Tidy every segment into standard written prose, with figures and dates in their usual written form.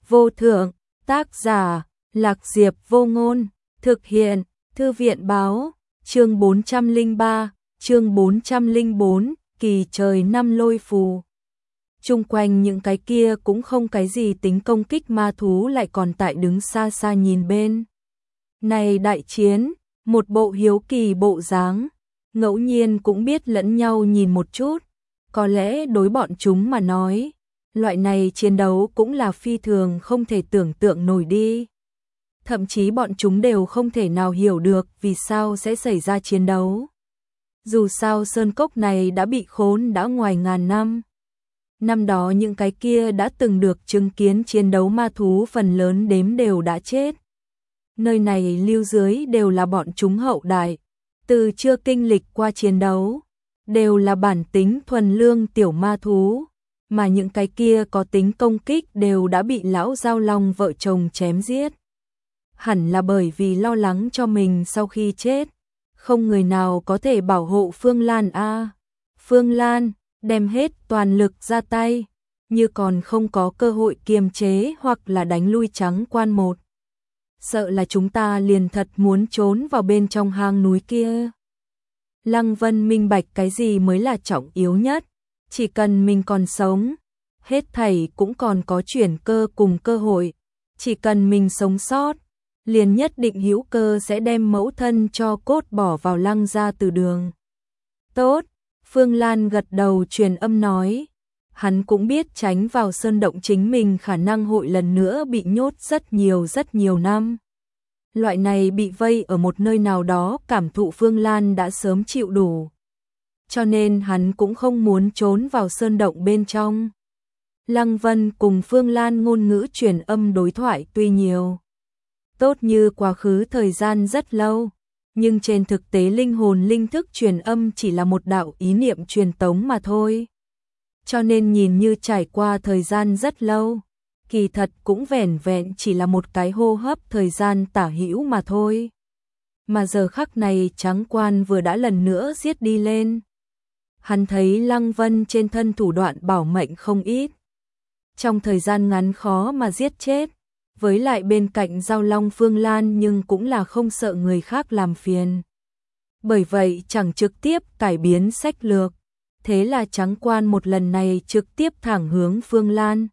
vô thượng, tác giả, Lạc Diệp Vô Ngôn, thực hiện, Thư viện báo, chương 403, chương 404, kỳ trời năm lôi phù. Chung quanh những cái kia cũng không cái gì tính công kích ma thú lại còn tại đứng xa xa nhìn bên. Này đại chiến, một bộ hiếu kỳ bộ dáng, ngẫu nhiên cũng biết lẫn nhau nhìn một chút, có lẽ đối bọn chúng mà nói, loại này chiến đấu cũng là phi thường không thể tưởng tượng nổi đi. Thậm chí bọn chúng đều không thể nào hiểu được vì sao sẽ xảy ra chiến đấu. Dù sao sơn cốc này đã bị khốn đã ngoài ngàn năm. Năm đó những cái kia đã từng được chứng kiến chiến đấu ma thú phần lớn đếm đều đã chết. Nơi này lưu dưới đều là bọn chúng hậu đại, từ chưa kinh lịch qua chiến đấu, đều là bản tính thuần lương tiểu ma thú, mà những cái kia có tính công kích đều đã bị lão giao long vợ chồng chém giết. Hẳn là bởi vì lo lắng cho mình sau khi chết, không người nào có thể bảo hộ Phương Lan a. Phương Lan đem hết toàn lực ra tay, như còn không có cơ hội kiềm chế hoặc là đánh lui Trắng Quan một. Sợ là chúng ta liền thật muốn trốn vào bên trong hang núi kia. Lăng Vân minh bạch cái gì mới là trọng yếu nhất, chỉ cần mình còn sống, hết thảy cũng còn có chuyển cơ cùng cơ hội, chỉ cần mình sống sót, liền nhất định hữu cơ sẽ đem mẫu thân cho cốt bỏ vào Lăng gia từ đường. Tốt, Phương Lan gật đầu truyền âm nói, hắn cũng biết tránh vào sơn động chính mình khả năng hội lần nữa bị nhốt rất nhiều năm. Loại này bị vây ở một nơi nào đó cảm thụ Phương Lan đã sớm chịu đủ. Cho nên hắn cũng không muốn trốn vào sơn động bên trong. Lăng Vân cùng Phương Lan ngôn ngữ truyền âm đối thoại tuy nhiều, tốt như quá khứ thời gian rất lâu, nhưng trên thực tế linh hồn linh thức truyền âm chỉ là một đạo ý niệm truyền tống mà thôi. Cho nên nhìn như trải qua thời gian rất lâu, kỳ thật cũng vẻn vẹn chỉ là một cái hô hấp thời gian tả hữu mà thôi. Mà giờ khắc này Trắng Quan vừa đã lần nữa giết đi lên. Hắn thấy Lăng Vân trên thân thủ đoạn bảo mệnh không ít. Trong thời gian ngắn khó mà giết chết, với lại bên cạnh giao long Phương Lan nhưng cũng là không sợ người khác làm phiền. Bởi vậy chẳng trực tiếp cải biến sách lược, thế là Trắng Quan một lần này trực tiếp thẳng hướng Phương Lan.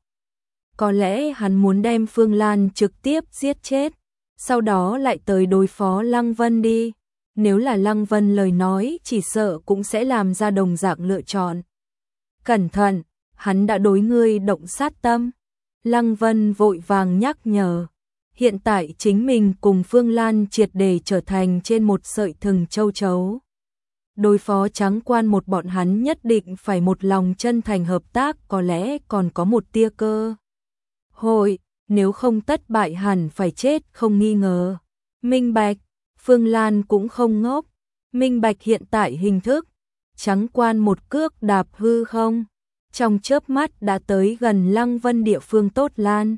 Có lẽ hắn muốn đem Phương Lan trực tiếp giết chết, sau đó lại tới đối phó Lăng Vân đi. Nếu là Lăng Vân lời nói chỉ sợ cũng sẽ làm ra đồng dạng lựa chọn. Cẩn thận, hắn đã đối ngươi động sát tâm. Lăng Vân vội vàng nhắc nhở. Hiện tại chính mình cùng Phương Lan triệt để trở thành trên một sợi thừng châu chấu. Đối phó Trắng Quan một bọn hắn nhất định phải một lòng chân thành hợp tác, có lẽ còn có một tia cơ hội, nếu không tất bại hẳn phải chết không nghi ngờ. Minh bạch, Phương Lan cũng không ngốc, minh bạch hiện tại hình thức. Trắng Quan một cước đạp hư không, trong chớp mắt đã tới gần Lăng Vân địa phương tốt lan.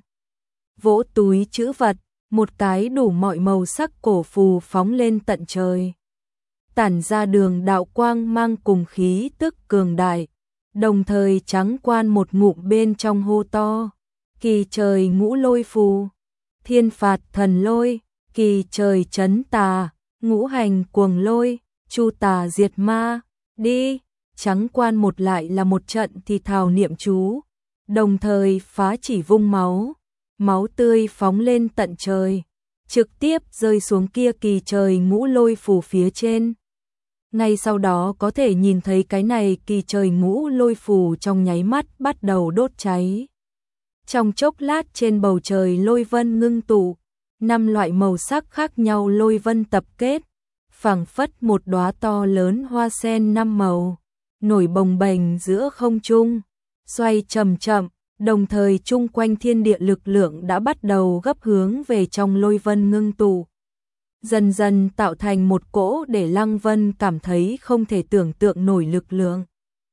Vỗ túi trữ vật, một cái đủ mọi màu sắc cổ phù phóng lên tận trời. Tản ra đường đạo quang mang cùng khí tức cường đại, đồng thời Trắng Quan một ngụm bên trong hô to. Kỳ trời ngũ lôi phù, thiên phạt thần lôi, kỳ trời chấn tà, ngũ hành cuồng lôi, chu tà diệt ma, đi. Trắng Quan một lại là một trận thì thào niệm chú, đồng thời phá chỉ vung máu, máu tươi phóng lên tận trời, trực tiếp rơi xuống kia kỳ trời ngũ lôi phù phía trên. Ngay sau đó có thể nhìn thấy cái này kỳ trời ngũ lôi phù trong nháy mắt bắt đầu đốt cháy. Trong chốc lát trên bầu trời lôi vân ngưng tụ, 5 loại màu sắc khác nhau lôi vân tập kết, phảng phất một đóa to lớn hoa sen 5 màu, nổi bồng bềnh giữa không trung, xoay chậm chậm, đồng thời chung quanh thiên địa lực lượng đã bắt đầu gấp hướng về trong lôi vân ngưng tụ. Dần dần tạo thành một cỗ để Lăng Vân cảm thấy không thể tưởng tượng nổi lực lượng.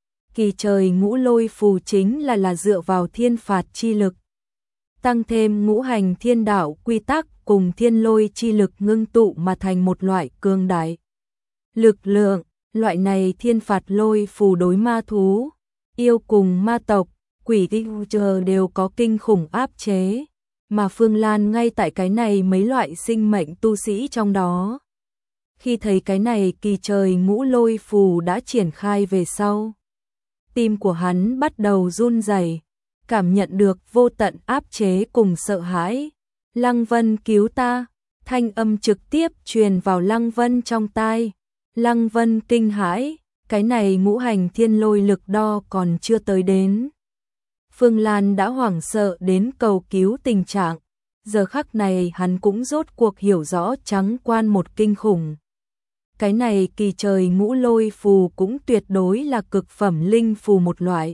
Kỳ trời ngũ lôi phù chính là dựa vào thiên phạt chi lực, tăng thêm ngũ hành thiên đạo quy tắc cùng thiên lôi chi lực ngưng tụ mà thành một loại cường đại lực lượng. Loại này thiên phạt lôi phù đối ma thú, yêu cùng ma tộc, quỷ tinh chờ đều có kinh khủng áp chế, mà Phương Lan ngay tại cái này mấy loại sinh mệnh tu sĩ trong đó. Khi thấy cái này kỳ trời ngũ lôi phù đã triển khai về sau, tim của hắn bắt đầu run rẩy, cảm nhận được vô tận áp chế cùng sợ hãi. Lăng Vân cứu ta, thanh âm trực tiếp truyền vào Lăng Vân trong tai. Lăng Vân kinh hãi, cái này ngũ hành thiên lôi lực đo còn chưa tới đến. Phương Lan đã hoảng sợ đến cầu cứu tình trạng, giờ khắc này hắn cũng rốt cuộc hiểu rõ trắng quan một kinh khủng. Cái này kỳ trời ngũ lôi phù cũng tuyệt đối là cực phẩm linh phù một loại.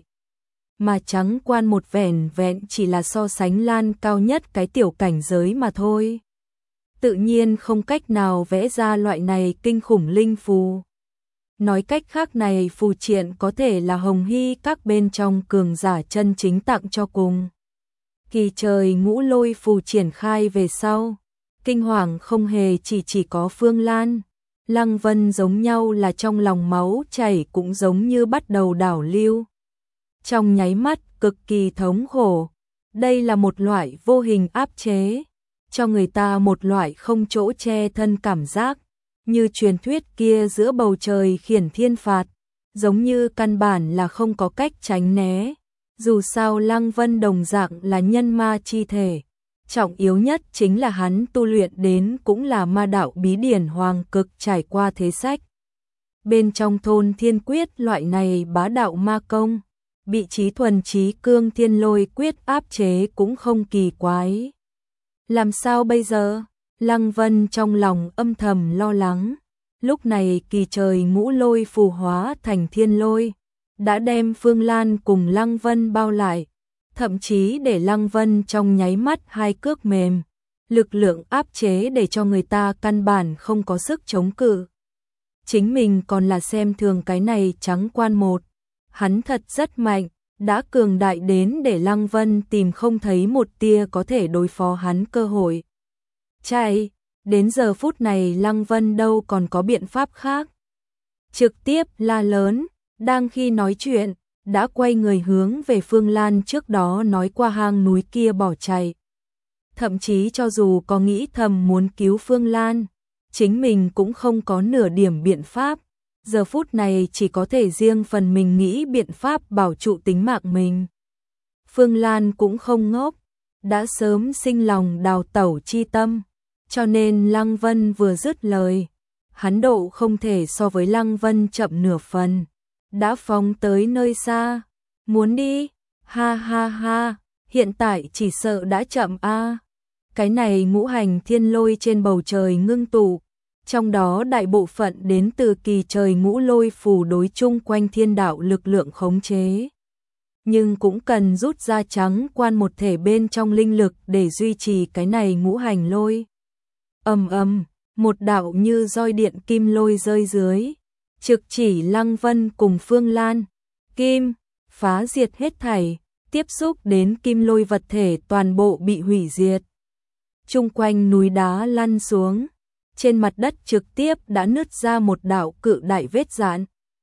Mà trắng quan một vẻn vẹn chỉ là so sánh Lan cao nhất cái tiểu cảnh giới mà thôi. Tự nhiên không cách nào vẽ ra loại này kinh khủng linh phù. Nói cách khác này phù triện có thể là hồng hy các bên trong cường giả chân chính tặng cho cùng. Kỳ trời ngũ lôi phù triển khai về sau, kinh hoàng không hề chỉ có Phương Lan. Lăng Vân giống nhau là trong lòng máu chảy cũng giống như bắt đầu đảo lưu. Trong nháy mắt cực kỳ thống khổ, đây là một loại vô hình áp chế, cho người ta một loại không chỗ che thân cảm giác, như truyền thuyết kia giữa bầu trời khiển thiên phạt, giống như căn bản là không có cách tránh né. Dù sao Lăng Vân đồng dạng là nhân ma chi thể, trọng yếu nhất chính là hắn tu luyện đến cũng là ma đạo bí điển hoàng cực trải qua thế sách. Bên trong thôn thiên quyết loại này bá đạo ma công, bị trí thuần trí cương thiên lôi quyết áp chế cũng không kỳ quái. Làm sao bây giờ? Lăng Vân trong lòng âm thầm lo lắng. Lúc này kỳ trời ngũ lôi phù hóa thành thiên lôi, đã đem Phương Lan cùng Lăng Vân bao lại, thậm chí để Lăng Vân trong nháy mắt hai cước mềm, lực lượng áp chế để cho người ta căn bản không có sức chống cự. Chính mình còn là xem thường cái này trắng quan một, hắn thật rất mạnh, đã cường đại đến để Lăng Vân tìm không thấy một tia có thể đối phó hắn cơ hội. Chạy, đến giờ phút này Lăng Vân đâu còn có biện pháp khác. Trực tiếp la lớn, đang khi nói chuyện, đã quay người hướng về Phương Lan trước đó nói qua hang núi kia bỏ chạy. Thậm chí cho dù có nghĩ thầm muốn cứu Phương Lan, chính mình cũng không có nửa điểm biện pháp. Giờ phút này chỉ có thể riêng phần mình nghĩ biện pháp bảo trụ tính mạng mình. Phương Lan cũng không ngốc, đã sớm sinh lòng đào tẩu chi tâm, cho nên Lăng Vân vừa dứt lời, hắn độ không thể so với Lăng Vân chậm nửa phần, đã phóng tới nơi xa, muốn đi, ha ha ha, hiện tại chỉ sợ đã chậm a. Cái này ngũ hành thiên lôi trên bầu trời ngưng tụ, trong đó đại bộ phận đến từ kỳ trời ngũ lôi phù đối chung quanh thiên đạo lực lượng khống chế. Nhưng cũng cần rút ra trắng quan một thể bên trong linh lực để duy trì cái này ngũ hành lôi. Ầm ầm, một đạo như roi điện kim lôi rơi dưới, trực chỉ Lăng Vân cùng Phương Lan. Kim, phá diệt hết thảy, tiếp xúc đến kim lôi vật thể toàn bộ bị hủy diệt. Chung quanh núi đá lăn xuống, trên mặt đất trực tiếp đã nứt ra một đạo cự đại vết rạn.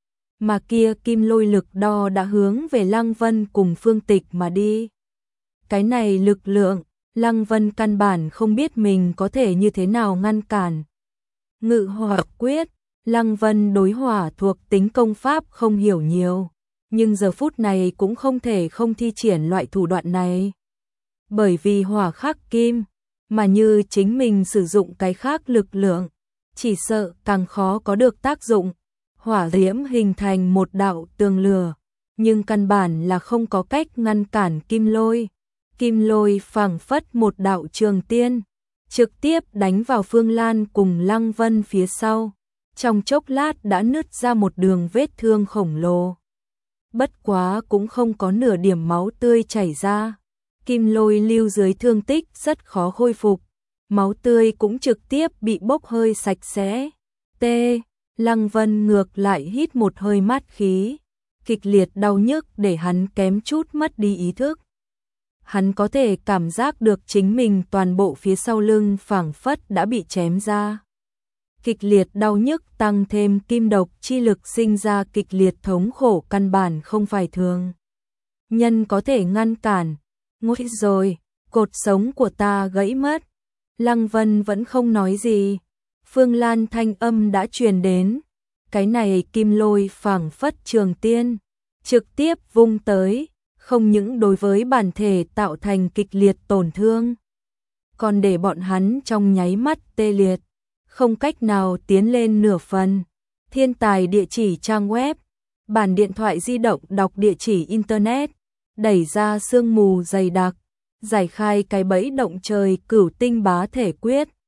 Mà kia kim lôi lực đo đã hướng về Lăng Vân cùng Phương Tịch mà đi. Cái này lực lượng, Lăng Vân căn bản không biết mình có thể như thế nào ngăn cản. Ngự hỏa quyết, Lăng Vân đối hỏa thuộc tính công pháp không hiểu nhiều, nhưng giờ phút này cũng không thể không thi triển loại thủ đoạn này. Bởi vì hỏa khắc kim, mà như chính mình sử dụng cái khác lực lượng, chỉ sợ càng khó có được tác dụng. Hỏa diễm hình thành một đạo tường lửa, nhưng căn bản là không có cách ngăn cản kim lôi. Kim lôi phảng phất một đạo trường tiên, trực tiếp đánh vào Phương Lan cùng Lăng Vân phía sau. Trong chốc lát đã nứt ra một đường vết thương khổng lồ. Bất quá cũng không có nửa điểm máu tươi chảy ra. Kim lôi lưu dưới thương tích rất khó khôi phục. Máu tươi cũng trực tiếp bị bốc hơi sạch sẽ. T. Lăng Vân ngược lại hít một hơi mát khí. Kịch liệt đau nhức để hắn kém chút mất đi ý thức. Hắn có thể cảm giác được chính mình toàn bộ phía sau lưng phảng phất đã bị chém ra. Kịch liệt đau nhức tăng thêm kim độc chi lực sinh ra kịch liệt thống khổ căn bản không phải thường nhân có thể ngăn cản. Ngồi rồi, cột sống của ta gãy mất. Lăng Vân vẫn không nói gì. Phương Lan thanh âm đã truyền đến. Cái này kim lôi phảng phất trường tiên, trực tiếp vung tới, không những đối với bản thể tạo thành kịch liệt tổn thương, còn để bọn hắn trong nháy mắt tê liệt, không cách nào tiến lên nửa phần. Thiên tài địa chỉ trang web, bản điện thoại di động đọc địa chỉ internet, đẩy ra sương mù dày đặc, giải khai cái bẫy động trời cửu tinh bá thể quyết.